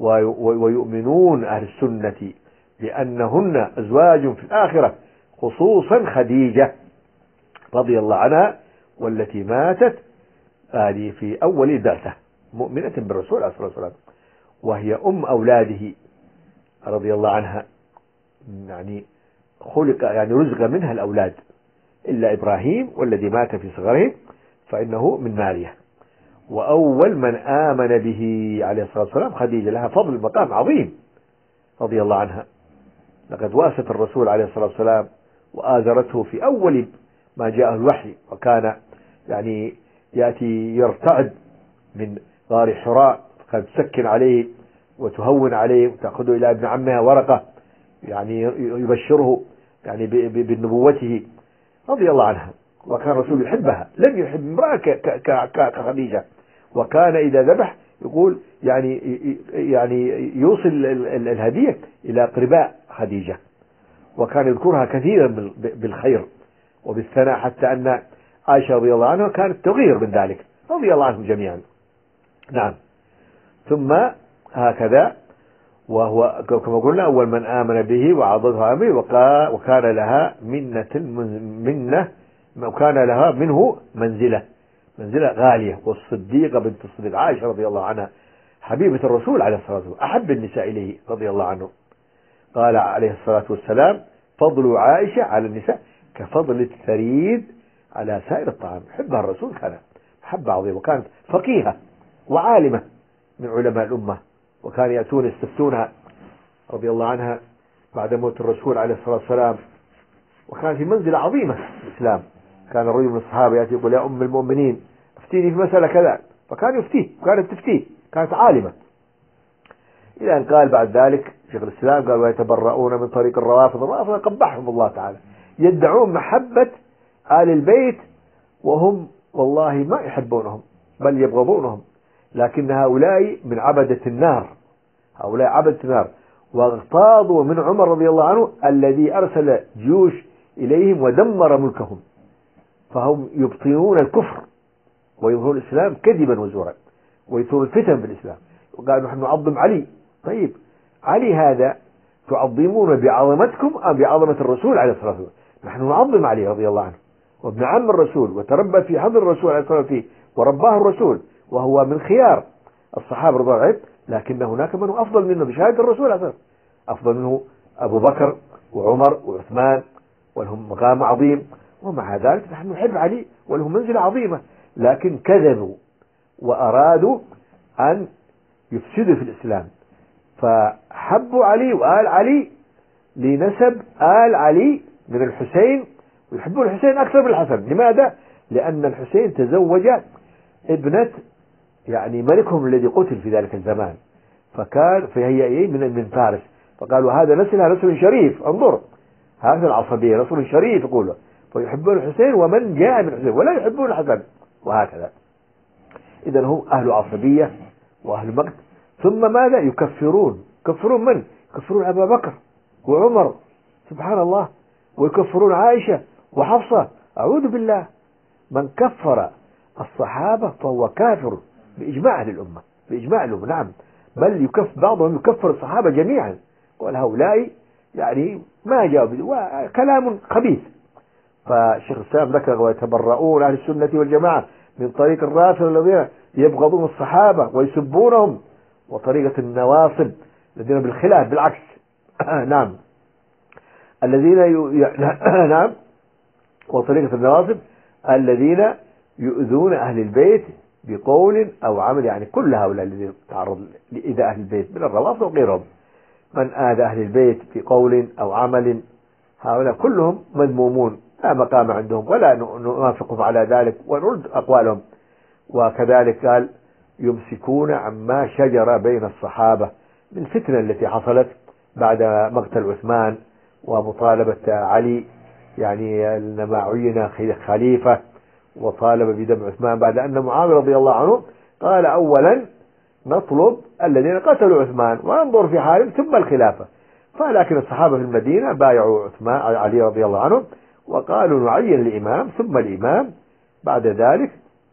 ويؤمنون أهل السنة بأنهن أزواج في الآخرة، خصوصا خديجة رضي الله عنها والتي ماتت هذه في أول البعثة مؤمنة بالرسول عليه الصلاة والسلام، وهي أم أولاده رضي الله عنها، يعني خلق يعني رزق منها الأولاد إلا إبراهيم والذي مات في صغره فإنه من ماريا. وأول من آمن به عليه الصلاة والسلام خديجة، لها فضل مقام عظيم رضي الله عنها، لقد واست الرسول عليه الصلاة والسلام وآزرته في أول ما جاءه الوحي، وكان يعني يأتي يرتعد من غار حراء، فقد تسكن عليه وتهون عليه وتأخذه إلى ابن عمها ورقة يعني يبشره يعني بنبوته رضي الله عنها. وكان الرسول يحبها، لم يحب امرأة كخديجة، وكان إذا ذبح يقول يعني يعني يوصل الهدية إلى قرباء خديجة، وكان يذكرها كثيرا بالخير وبالثناء، حتى أن عائشة رضي الله عنها كانت تغير من ذلك رضي الله عنهم جميعا. نعم. ثم هكذا وهو كما قلنا أول من آمن به وعضدها أمره، وكان لها منة منة وكان لها منه منزلة منزلة غالية. والصديقة بنت الصديق عائشة رضي الله عنها حبيبة الرسول عليه الصلاة والسلام، أحب النساء إليه رضي الله عنه. قال عليه الصلاة والسلام فضل عائشة على النساء كفضل الثريد على سائر الطعام. حبها الرسول كان محبة عظيمة، وكانت فقيهة وعالمة من علماء الأمة، وكان يأتون يستفتونها رضي الله عنها بعد موت الرسول عليه الصلاة والسلام، وكان في منزلة عظيمة في الإسلام كان الرجل من الصحابة يأتي يقول يا أم المؤمنين افتيني في مسألة كذا، فكان يفتيه، كانت تفتيه، كانت عالمة. إلى أن قال بعد ذلك شيخ الإسلام قال ويتبرؤون من طريق الروافض. الروافض قبحهم الله تعالى، يدعون محبة آل البيت وهم والله ما يحبونهم بل يبغضونهم، لكن هؤلاء من عبدة النار، هؤلاء عبدة النار. واغتاظوا من عمر رضي الله عنه الذي أرسل جيوش إليهم ودمر ملكهم، فهم يبطنون الكفر ويظهرون الإسلام كذبا وزورا ويثورون الفتن في الإسلام. وقالوا نحن نعظم علي. طيب علي هذا تعظمون بعظمتكم أم بعظمة الرسول عليه الصلاة والسلام؟ نحن نعظم علي رضي الله عنه وابن عم الرسول وتربى في حضر الرسول عليه الصلاة والسلام ورباه الرسول وهو من خيار الصحابة رضي الله عنهم، لكن هناك من هو أفضل منه بشهادة الرسول عليه الصلاة والسلام. أفضل منه أبو بكر وعمر وعثمان ولهم مقام عظيم، ومع ذلك نحن نحب علي ولهم منزلة عظيمة، لكن كذبوا وأرادوا أن يفسدوا في الإسلام، فحبوا علي وآل علي لنسب آل علي من الحسين، ويحبون الحسين أكثر من الحسن. لماذا؟ لأن الحسين تزوج ابنة يعني ملكهم الذي قتل في ذلك الزمان، فكان فهي إيه من من فارس، فقالوا هذا نسلها نسل شريف. انظر هذه العصبية، نسل شريف يقولوا، فيحبون الحسين ومن جاء من الحسين ولا يحبون الحسن، وهكذا. إذا هم أهل عصبية وأهل مقت. ثم ماذا؟ يكفرون. يكفرون من؟ يكفرون أبا بكر وعمر، سبحان الله، ويكفرون عائشة وحفصة. أعوذ بالله، من كفر الصحابة فهو كافر بإجماع الأمة، بإجماع الأمة. نعم، بل يكفر بعضهم يكفر الصحابة جميعا، قال هؤلاء يعني ما جاءوا، كلام خبيث. فالشيخ الإسلام ذكر ويتبرؤون أهل السنة والجماعة من طريق الرافضة الذين يبغضون الصحابة ويسبونهم، وطريقة النواصب الذين بالخلاف بالعكس. نعم الذين ي... نعم وطريقة النواصب الذين يؤذون أهل البيت بقول أو عمل، يعني كل هؤلاء الذين تعرض لإذى أهل البيت من الروافض وغيرهم، من آذى أهل البيت بقول أو عمل هؤلاء كلهم مذمومون، لا مقام عندهم ولا نوافقهم على ذلك ونرد أقوالهم. وكذلك قال يمسكون عما شجر بين الصحابة من الفتنة التي حصلت بعد مقتل عثمان ومطالبة علي، يعني لما عين خليفة وطالب بدم عثمان بعد أن معاوية رضي الله عنه قال أولا نطلب الذين قتلوا عثمان وننظر في حالهم ثم الخلافة. فلكن الصحابة في المدينة بايعوا عثمان علي رضي الله عنه وقالوا نعين الإمام ثم الإمام بعد ذلك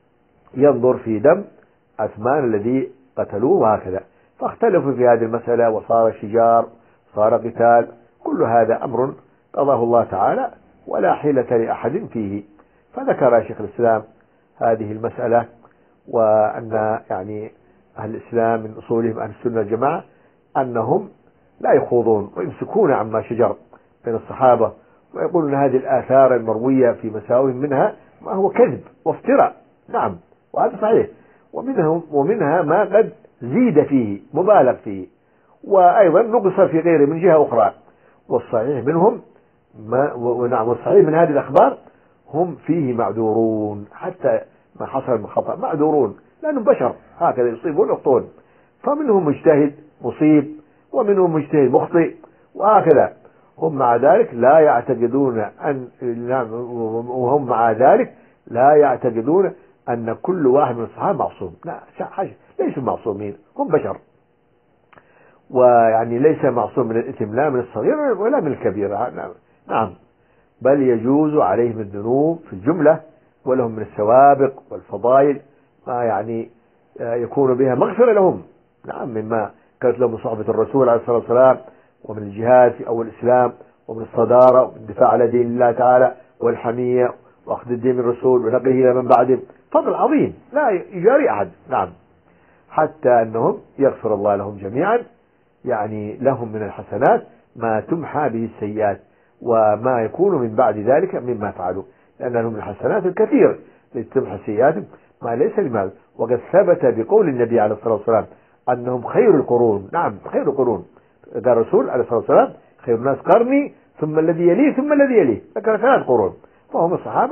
ينظر في دم عثمان الذي قتلوه، وهكذا. فاختلفوا في هذه المسألة وصار شجار، صار قتال، كل هذا أمر قضاه الله تعالى ولا حيلة لأحد فيه. فذكر شيخ الإسلام هذه المسألة، وأن يعني أهل الإسلام من أصولهم أهل السنة والجماعة أنهم لا يخوضون ويمسكون عما شجر بين الصحابة، ويقولون هذه الآثار المروية في مساوئهم منها ما هو كذب وافتراء. نعم وهذا صحيح، ومنهم ومنها ما قد زيد فيه مبالغ فيه، وأيضا نقص في غيره من جهة أخرى. والصحيح منهم ما ونعم والصحيح من هذه الأخبار هم فيه معذورون، حتى ما حصل من خطأ معذورون لأنهم بشر هكذا يصيبون يخطئون. فمنهم مجتهد مصيب ومنهم مجتهد مخطئ وهكذا، هم مع ذلك لا يعتقدون أن وهم مع ذلك لا يعتقدون أن كل واحد من الصحابة معصوم. لا، ليسوا معصومين، هم بشر، ويعني ليس معصوم من الإثم لا من الصغير ولا من الكبير. نعم، بل يجوز عليهم الذنوب في الجملة، ولهم من السوابق والفضائل ما يعني يكون بها مغفرة لهم. نعم، مما كانت لهم صحبة الرسول عليه الصلاة والسلام، ومن الجهاد في أول الإسلام، ومن الصدارة ومن الدفاع على دين الله تعالى والحمية وأخذ الدين من الرسول ونقله إلى من بعده، فضل عظيم لا يجاري أحد. نعم، حتى أنهم يغفر الله لهم جميعا، يعني لهم من الحسنات ما تمحى به السيئات وما يكون من بعد ذلك مما فعلوا، لأن لهم من الحسنات الكثير لتمحى السيئات ما ليس لمال. وقد ثبت بقول النبي عليه الصلاة والسلام أنهم خير القرون. نعم، خير القرون، قال الرسول عليه الصلاة والسلام خير الناس قرني ثم الذي يليه ثم الذي يليه، ذكر ثلاث قرون، فهم الصحابة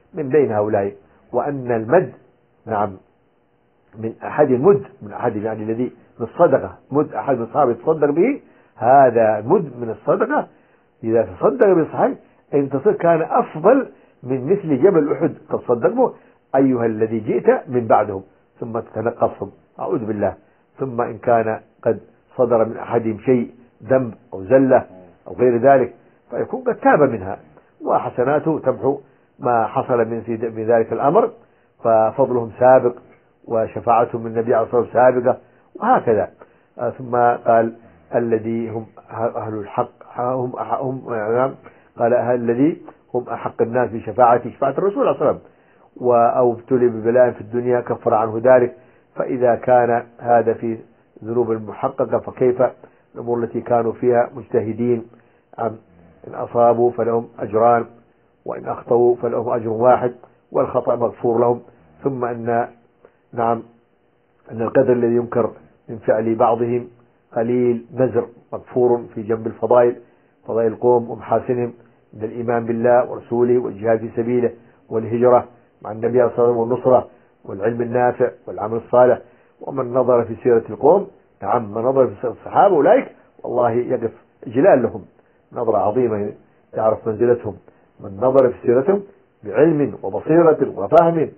من بين هؤلاء، وأن المد نعم من أحد مد من أحد يعني الذي من الصدقة، مد أحد من الصحابة يتصدق به، هذا مد من الصدقة إذا تصدق بالصحيح إن تصدق كان أفضل من مثل جبل أحد تصدق به أيها الذي جئت من بعدهم ثم تتنقصهم، أعوذ بالله. ثم إن كان قد صدر من أحدهم شيء ذنب أو زلة أو غير ذلك فيكون قد تاب منها، وحسناته تمحو ما حصل من من ذلك الأمر، ففضلهم سابق وشفاعتهم من النبي عليه الصلاة والسلام سابقة، وهكذا. ثم قال الذي هم أهل الحق هم هم قال الذي هم أحق الناس بشفاعة شفاعة الرسول صلى الله عليه وسلم، أو ابتلي ببلاء في الدنيا كفر عنه ذلك. فإذا كان هذا في ذنوب المحققة فكيف الأمور التي كانوا فيها مجتهدين؟ إن أصابوا فلهم أجران وإن أخطأوا فلهم أجر واحد والخطأ مغفور لهم. ثم أن نعم أن القدر الذي ينكر من فعل بعضهم قليل نزر مغفور في جنب الفضائل، فضائل القوم ومحاسنهم من الإيمان بالله ورسوله والجهاد في سبيله والهجرة مع النبي صلى الله عليه وسلم والنصرة والعلم النافع والعمل الصالح. ومن نظر في سيرة القوم نعم من نظر في سيرة الصحابة أولئك والله يقف إجلال لهم نظرة عظيمة تعرف منزلتهم. من نظر في سيرتهم بعلم وبصيرة وفهم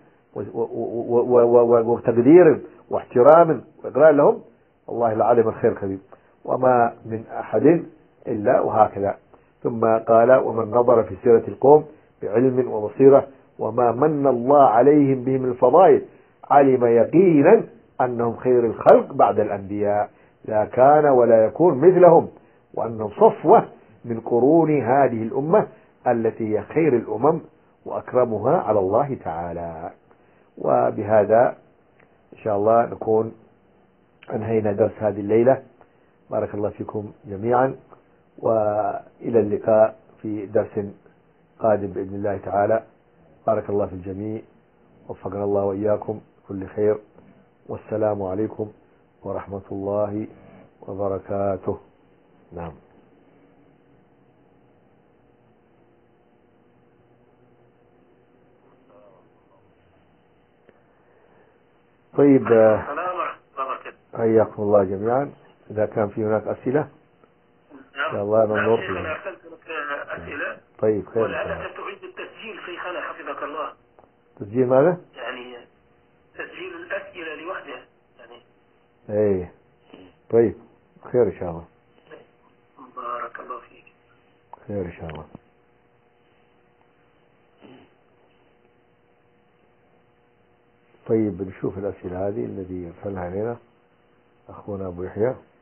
وتقدير واحترام وإقرار لهم والله لعلم الخير كبير، وما من أحد إلا وهكذا. ثم قال ومن نظر في سيرة القوم بعلم وبصيرة وما من الله عليهم به من الفضائل علم يقينا أنهم خير الخلق بعد الأنبياء لا كان ولا يكون مثلهم، وأنهم صفوة من قرون هذه الأمة التي هي خير الأمم وأكرمها على الله تعالى. وبهذا إن شاء الله نكون أنهينا درس هذه الليلة. بارك الله فيكم جميعا، وإلى اللقاء في درس قادم بإذن الله تعالى. بارك الله في الجميع، وفقنا الله وإياكم كل خير، والسلام عليكم ورحمة الله وبركاته. نعم. طيب حياكم الله جميعا. إذا كان في هناك أسئلة إن شاء الله ننظر فيها. أسئلة. طيب خير. ولعلك تعيد التسجيل شيخنا حفظك الله. تسجيل ماذا؟ يعني تسجيل الأسئلة لوحدها يعني. ايه طيب خير إن شاء الله. بارك الله فيك. خير إن شاء الله. طيب نشوف الأسئلة هذه الذي يرسلها علينا أخونا أبو يحيى.